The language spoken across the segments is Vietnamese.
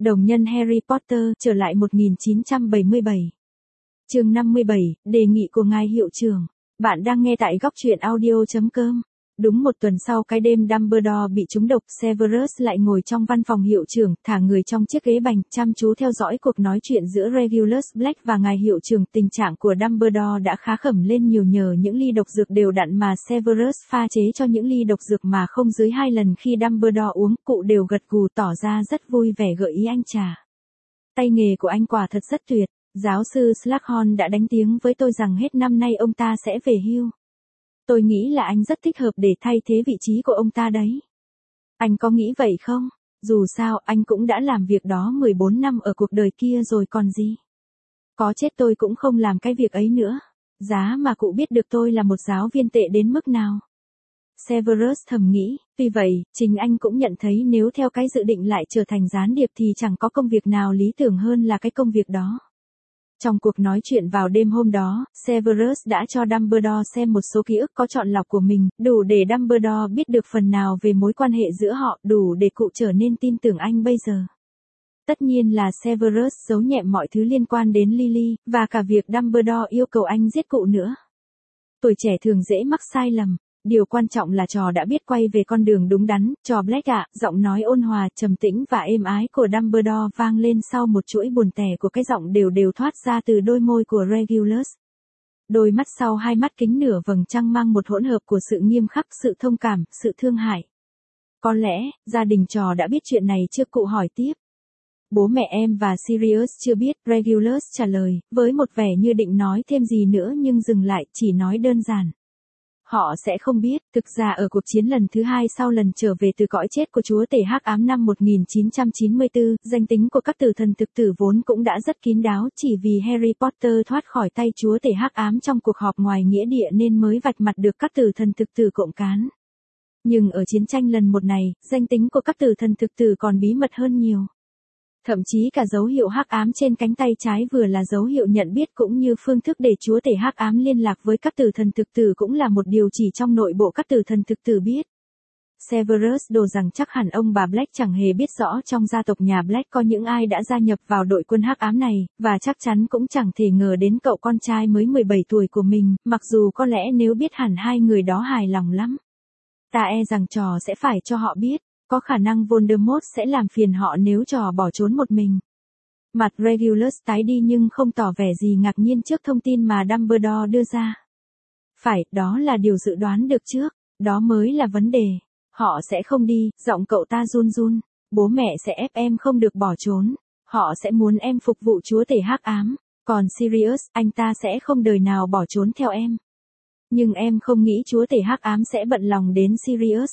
Đồng nhân Harry Potter trở lại 1977. Chương 57, đề nghị của ngài hiệu trưởng. Bạn đang nghe tại góc truyện audio.com. Đúng một tuần sau cái đêm Dumbledore bị trúng độc, Severus lại ngồi trong văn phòng hiệu trưởng, thả người trong chiếc ghế bành, chăm chú theo dõi cuộc nói chuyện giữa Regulus Black và ngài hiệu trưởng. Tình trạng của Dumbledore đã khá khẩm lên nhiều nhờ những ly độc dược đều đặn mà Severus pha chế cho những ly độc dược mà không dưới 2 lần. Khi Dumbledore uống, cụ đều gật gù tỏ ra rất vui vẻ gợi ý anh trà. Tay nghề của anh quả thật rất tuyệt. Giáo sư Slughorn đã đánh tiếng với tôi rằng hết năm nay ông ta sẽ về hưu. Tôi nghĩ là anh rất thích hợp để thay thế vị trí của ông ta đấy. Anh có nghĩ vậy không? Dù sao, anh cũng đã làm việc đó 14 năm ở cuộc đời kia rồi còn gì. Có chết tôi cũng không làm cái việc ấy nữa. Giá mà cụ biết được tôi là một giáo viên tệ đến mức nào. Severus thầm nghĩ, tuy vậy, chính anh cũng nhận thấy nếu theo cái dự định lại trở thành gián điệp thì chẳng có công việc nào lý tưởng hơn là cái công việc đó. Trong cuộc nói chuyện vào đêm hôm đó, Severus đã cho Dumbledore xem một số ký ức có chọn lọc của mình, đủ để Dumbledore biết được phần nào về mối quan hệ giữa họ, đủ để cụ trở nên tin tưởng anh bây giờ. Tất nhiên là Severus giấu nhẹm mọi thứ liên quan đến Lily, và cả việc Dumbledore yêu cầu anh giết cụ nữa. Tuổi trẻ thường dễ mắc sai lầm. Điều quan trọng là trò đã biết quay về con đường đúng đắn. Trò Black ạ, giọng nói ôn hòa, trầm tĩnh và êm ái của Dumbledore vang lên sau một chuỗi buồn tẻ của cái giọng đều thoát ra từ đôi môi của Regulus. Đôi mắt sau hai mắt kính nửa vầng trăng mang một hỗn hợp của sự nghiêm khắc, sự thông cảm, sự thương hại. Có lẽ, gia đình trò đã biết chuyện này trước, cụ hỏi tiếp. Bố mẹ em và Sirius chưa biết, Regulus trả lời, với một vẻ như định nói thêm gì nữa nhưng dừng lại, chỉ nói đơn giản. Họ sẽ không biết. Thực ra ở cuộc chiến lần thứ 2 sau lần trở về từ cõi chết của chúa tể hắc ám năm 1994, danh tính của các tử thần thực tử vốn cũng đã rất kín đáo, chỉ vì Harry Potter thoát khỏi tay chúa tể hắc ám trong cuộc họp ngoài nghĩa địa nên mới vạch mặt được các tử thần thực tử cộng cán. Nhưng ở chiến tranh lần 1 này, danh tính của các tử thần thực tử còn bí mật hơn nhiều. Thậm chí cả dấu hiệu hắc ám trên cánh tay trái vừa là dấu hiệu nhận biết cũng như phương thức để chúa tể hắc ám liên lạc với các tử thần thực tử cũng là một điều chỉ trong nội bộ các tử thần thực tử biết. Severus đồ rằng chắc hẳn ông bà Black chẳng hề biết rõ trong gia tộc nhà Black có những ai đã gia nhập vào đội quân hắc ám này, và chắc chắn cũng chẳng thể ngờ đến cậu con trai mới 17 tuổi của mình, mặc dù có lẽ nếu biết hẳn hai người đó hài lòng lắm. Ta e rằng trò sẽ phải cho họ biết. Có khả năng Voldemort sẽ làm phiền họ nếu trò bỏ trốn một mình. Mặt Regulus tái đi nhưng không tỏ vẻ gì ngạc nhiên trước thông tin mà Dumbledore đưa ra. Phải, đó là điều dự đoán được trước, đó mới là vấn đề. Họ sẽ không đi, giọng cậu ta run run. Bố mẹ sẽ ép em không được bỏ trốn. Họ sẽ muốn em phục vụ chúa tể hắc ám. Còn Sirius, anh ta sẽ không đời nào bỏ trốn theo em. Nhưng em không nghĩ chúa tể hắc ám sẽ bận lòng đến Sirius.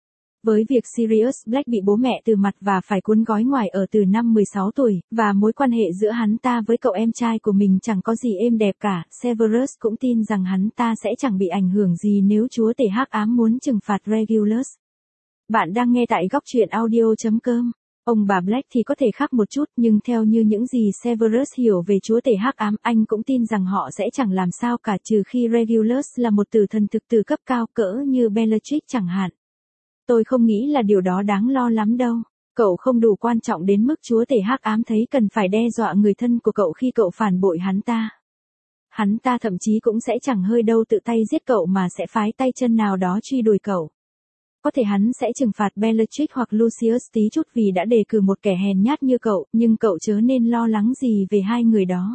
Với việc Sirius Black bị bố mẹ từ mặt và phải cuốn gói ngoài ở từ năm 16 tuổi, và mối quan hệ giữa hắn ta với cậu em trai của mình chẳng có gì êm đẹp cả, Severus cũng tin rằng hắn ta sẽ chẳng bị ảnh hưởng gì nếu chúa tể hắc ám muốn trừng phạt Regulus. Bạn đang nghe tại góc truyện audio.com. Ông bà Black thì có thể khác một chút, nhưng theo như những gì Severus hiểu về chúa tể hắc ám, anh cũng tin rằng họ sẽ chẳng làm sao cả trừ khi Regulus là một tử thần thực tử cấp cao cỡ như Bellatrix chẳng hạn. Tôi không nghĩ là điều đó đáng lo lắm đâu. Cậu không đủ quan trọng đến mức chúa tể hắc ám thấy cần phải đe dọa người thân của cậu khi cậu phản bội hắn ta. Hắn ta thậm chí cũng sẽ chẳng hơi đâu tự tay giết cậu mà sẽ phái tay chân nào đó truy đuổi cậu. Có thể hắn sẽ trừng phạt Bellatrix hoặc Lucius tí chút vì đã đề cử một kẻ hèn nhát như cậu, nhưng cậu chớ nên lo lắng gì về hai người đó.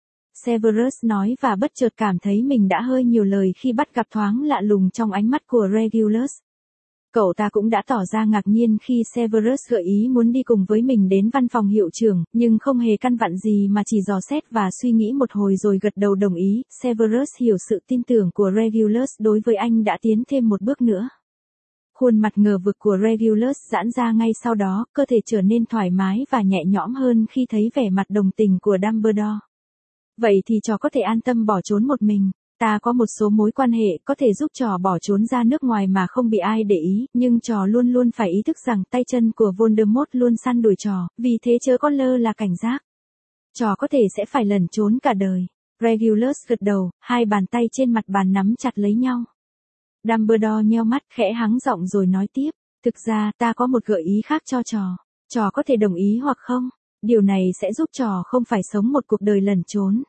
Severus nói và bất chợt cảm thấy mình đã hơi nhiều lời khi bắt gặp thoáng lạ lùng trong ánh mắt của Regulus. Cậu ta cũng đã tỏ ra ngạc nhiên khi Severus gợi ý muốn đi cùng với mình đến văn phòng hiệu trưởng, nhưng không hề căn vặn gì mà chỉ dò xét và suy nghĩ một hồi rồi gật đầu đồng ý. Severus hiểu sự tin tưởng của Regulus đối với anh đã tiến thêm một bước nữa. Khuôn mặt ngờ vực của Regulus giãn ra ngay sau đó, cơ thể trở nên thoải mái và nhẹ nhõm hơn khi thấy vẻ mặt đồng tình của Dumbledore. Vậy thì trò có thể an tâm bỏ trốn một mình. Ta có một số mối quan hệ có thể giúp trò bỏ trốn ra nước ngoài mà không bị ai để ý, nhưng trò luôn luôn phải ý thức rằng tay chân của Voldemort luôn săn đuổi trò, vì thế chớ có lơ là cảnh giác. Trò có thể sẽ phải lẩn trốn cả đời. Regulus gật đầu, hai bàn tay trên mặt bàn nắm chặt lấy nhau. Dumbledore nheo mắt khẽ hắng giọng rồi nói tiếp, thực ra ta có một gợi ý khác cho trò. Trò có thể đồng ý hoặc không? Điều này sẽ giúp trò không phải sống một cuộc đời lẩn trốn.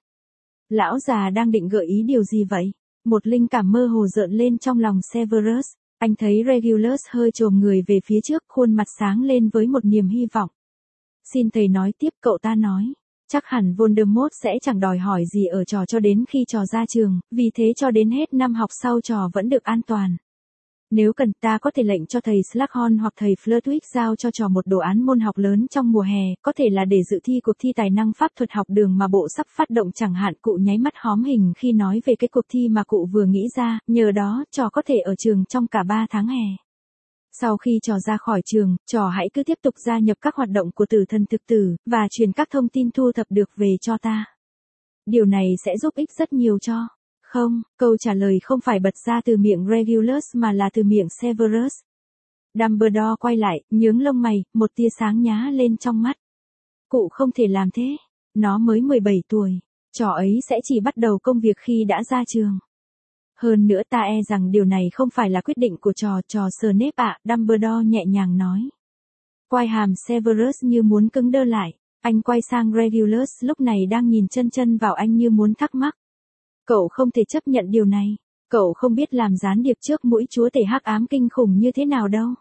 Lão già đang định gợi ý điều gì vậy? Một linh cảm mơ hồ rợn lên trong lòng Severus. Anh thấy Regulus hơi chồm người về phía trước, khuôn mặt sáng lên với một niềm hy vọng. Xin thầy nói tiếp, cậu ta nói. Chắc hẳn Voldemort sẽ chẳng đòi hỏi gì ở trò cho đến khi trò ra trường, vì thế cho đến hết năm học sau trò vẫn được an toàn. Nếu cần, ta có thể lệnh cho thầy Slughorn hoặc thầy Flitwick giao cho trò một đồ án môn học lớn trong mùa hè, có thể là để dự thi cuộc thi tài năng pháp thuật học đường mà bộ sắp phát động chẳng hạn. Cụ nháy mắt hóm hình khi nói về cái cuộc thi mà cụ vừa nghĩ ra, nhờ đó trò có thể ở trường trong cả 3 tháng hè. Sau khi trò ra khỏi trường, trò hãy cứ tiếp tục gia nhập các hoạt động của tử thần thực tử, và truyền các thông tin thu thập được về cho ta. Điều này sẽ giúp ích rất nhiều cho. Không, câu trả lời không phải bật ra từ miệng Regulus mà là từ miệng Severus. Dumbledore quay lại, nhướng lông mày, một tia sáng nhá lên trong mắt. Cụ không thể làm thế. Nó mới 17 tuổi. Trò ấy sẽ chỉ bắt đầu công việc khi đã ra trường. Hơn nữa ta e rằng điều này không phải là quyết định của trò Snape ạ, Dumbledore nhẹ nhàng nói. Quai hàm Severus như muốn cứng đơ lại. Anh quay sang Regulus lúc này đang nhìn chân chân vào anh như muốn thắc mắc. Cậu không thể chấp nhận điều này. Cậu không biết làm gián điệp trước mũi chúa tể hắc ám kinh khủng như thế nào đâu.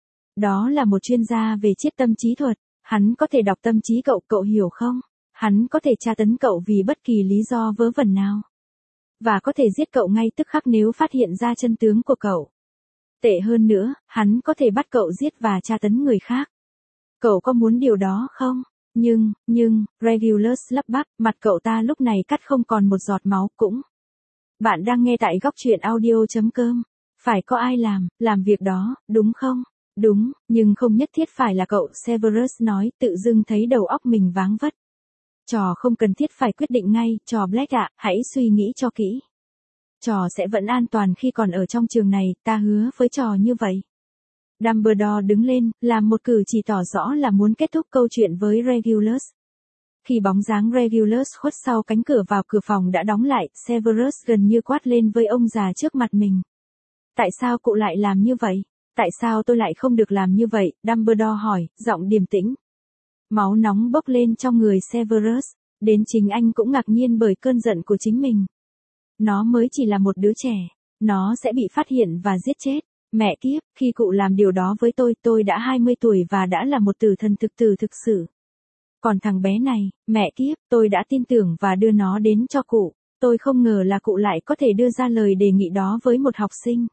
Đó là một chuyên gia về triết tâm trí thuật. Hắn có thể đọc tâm trí cậu, cậu hiểu không? Hắn có thể tra tấn cậu vì bất kỳ lý do vớ vẩn nào. Và có thể giết cậu ngay tức khắc nếu phát hiện ra chân tướng của cậu. Tệ hơn nữa, hắn có thể bắt cậu giết và tra tấn người khác. Cậu có muốn điều đó không? Nhưng, Regulus lắp bắp, mặt cậu ta lúc này cắt không còn một giọt máu cũng. Bạn đang nghe tại góc truyện audio.com. Phải có ai làm việc đó, đúng không? Đúng, nhưng không nhất thiết phải là cậu, Severus nói, tự dưng thấy đầu óc mình váng vất. Trò không cần thiết phải quyết định ngay, trò Black ạ, hãy suy nghĩ cho kỹ. Trò sẽ vẫn an toàn khi còn ở trong trường này, ta hứa với trò như vậy. Dumbledore đứng lên, làm một cử chỉ tỏ rõ là muốn kết thúc câu chuyện với Regulus. Khi bóng dáng Regulus khuất sau cánh cửa vào cửa phòng đã đóng lại, Severus gần như quát lên với ông già trước mặt mình. Tại sao cụ lại làm như vậy? Tại sao tôi lại không được làm như vậy? Dumbledore hỏi, giọng điềm tĩnh. Máu nóng bốc lên trong người Severus, đến chính anh cũng ngạc nhiên bởi cơn giận của chính mình. Nó mới chỉ là một đứa trẻ, nó sẽ bị phát hiện và giết chết. Mẹ kiếp, khi cụ làm điều đó với tôi đã 20 tuổi và đã là một tử thần thực tử thực sự. Còn thằng bé này, mẹ kiếp, tôi đã tin tưởng và đưa nó đến cho cụ. Tôi không ngờ là cụ lại có thể đưa ra lời đề nghị đó với một học sinh.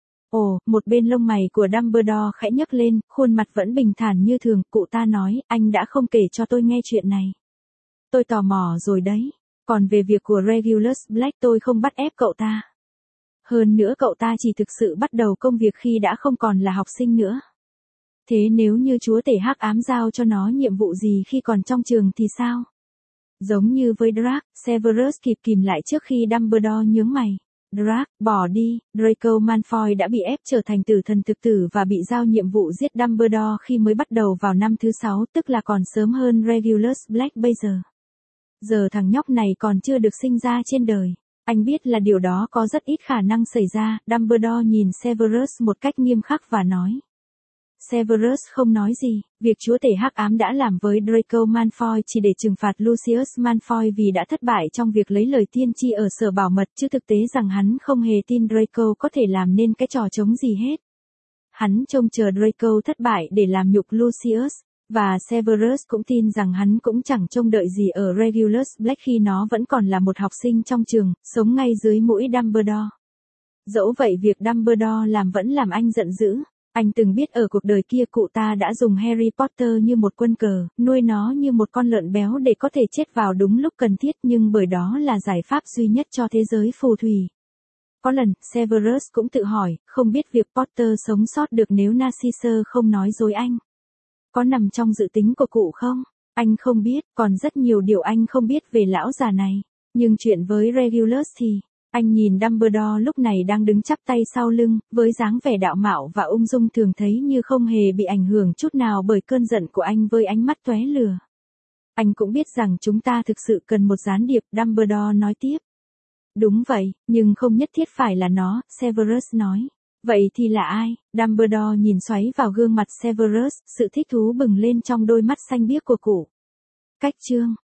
Ồ, một bên lông mày của Dumbledore khẽ nhấc lên, khuôn mặt vẫn bình thản như thường, cụ ta nói, anh đã không kể cho tôi nghe chuyện này. Tôi tò mò rồi đấy. Còn về việc của Regulus Black tôi không bắt ép cậu ta. Hơn nữa cậu ta chỉ thực sự bắt đầu công việc khi đã không còn là học sinh nữa. Thế nếu như chúa tể hắc ám giao cho nó nhiệm vụ gì khi còn trong trường thì sao? Giống như với Draco, Severus kịp kìm lại trước khi Dumbledore nhướng mày. Draco, bỏ đi, Draco Malfoy đã bị ép trở thành tử thần thực tử và bị giao nhiệm vụ giết Dumbledore khi mới bắt đầu vào năm thứ 6, tức là còn sớm hơn Regulus Black bây giờ. Giờ thằng nhóc này còn chưa được sinh ra trên đời. Anh biết là điều đó có rất ít khả năng xảy ra, Dumbledore nhìn Severus một cách nghiêm khắc và nói. Severus không nói gì, việc chúa tể hắc ám đã làm với Draco Malfoy chỉ để trừng phạt Lucius Malfoy vì đã thất bại trong việc lấy lời tiên tri ở sở bảo mật chứ thực tế rằng hắn không hề tin Draco có thể làm nên cái trò trống gì hết. Hắn trông chờ Draco thất bại để làm nhục Lucius, và Severus cũng tin rằng hắn cũng chẳng trông đợi gì ở Regulus Black khi nó vẫn còn là một học sinh trong trường, sống ngay dưới mũi Dumbledore. Dẫu vậy việc Dumbledore làm vẫn làm anh giận dữ. Anh từng biết ở cuộc đời kia cụ ta đã dùng Harry Potter như một quân cờ, nuôi nó như một con lợn béo để có thể chết vào đúng lúc cần thiết nhưng bởi đó là giải pháp duy nhất cho thế giới phù thủy. Có lần, Severus cũng tự hỏi, không biết việc Potter sống sót được nếu Narcissa không nói dối anh. Có nằm trong dự tính của cụ không? Anh không biết, còn rất nhiều điều anh không biết về lão già này. Nhưng chuyện với Regulus thì... Anh nhìn Dumbledore lúc này đang đứng chắp tay sau lưng, với dáng vẻ đạo mạo và ung dung thường thấy như không hề bị ảnh hưởng chút nào bởi cơn giận của anh với ánh mắt tóe lửa. Anh cũng biết rằng chúng ta thực sự cần một gián điệp, Dumbledore nói tiếp. Đúng vậy, nhưng không nhất thiết phải là nó, Severus nói. Vậy thì là ai? Dumbledore nhìn xoáy vào gương mặt Severus, sự thích thú bừng lên trong đôi mắt xanh biếc của cụ. Cách chương